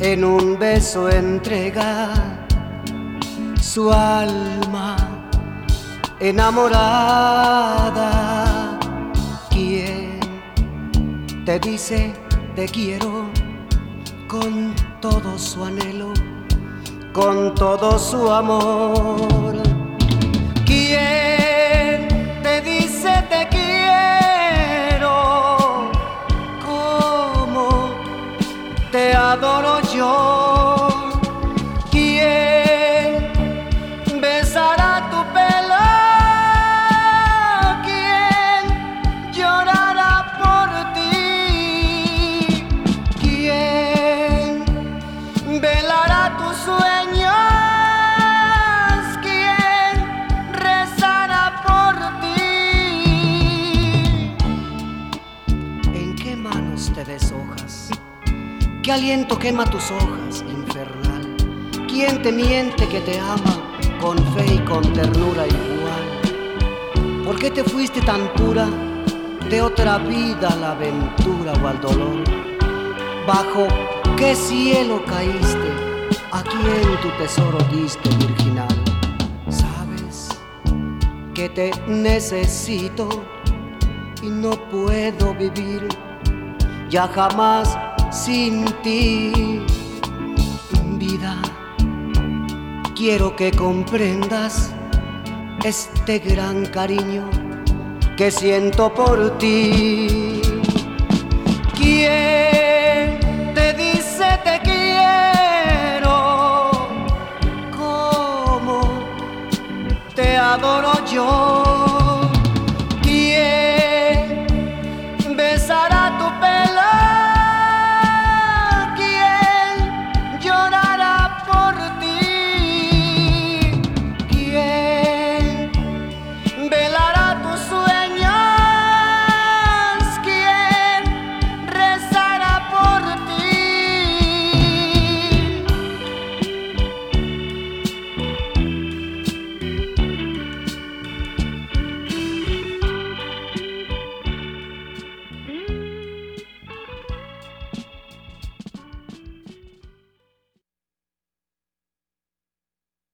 en un beso entrega su alma enamorada. ¿Quién te dice te quiero con todo su anhelo, con todo su amor? ¿Quién te dice te quiero como te adoro yo? ¿Quién besará tu pelo? ¿Quién llorará por ti? ¿Quién velará tus sueños? ¿Quién rezará por ti? ¿En qué manos te deshojas? ¿Qué aliento quema tus hojas, infernal? ¿Quién te miente que te ama con fe y con ternura igual? ¿Por qué te fuiste tan pura de otra vida a la aventura o al dolor? ¿Bajo qué cielo caíste? ¿A quién tu tesoro diste, virginal? ¿Sabes que te necesito y no puedo vivir ya jamás sin ti, vida? Quiero que comprendas este gran cariño que siento por ti. Quiero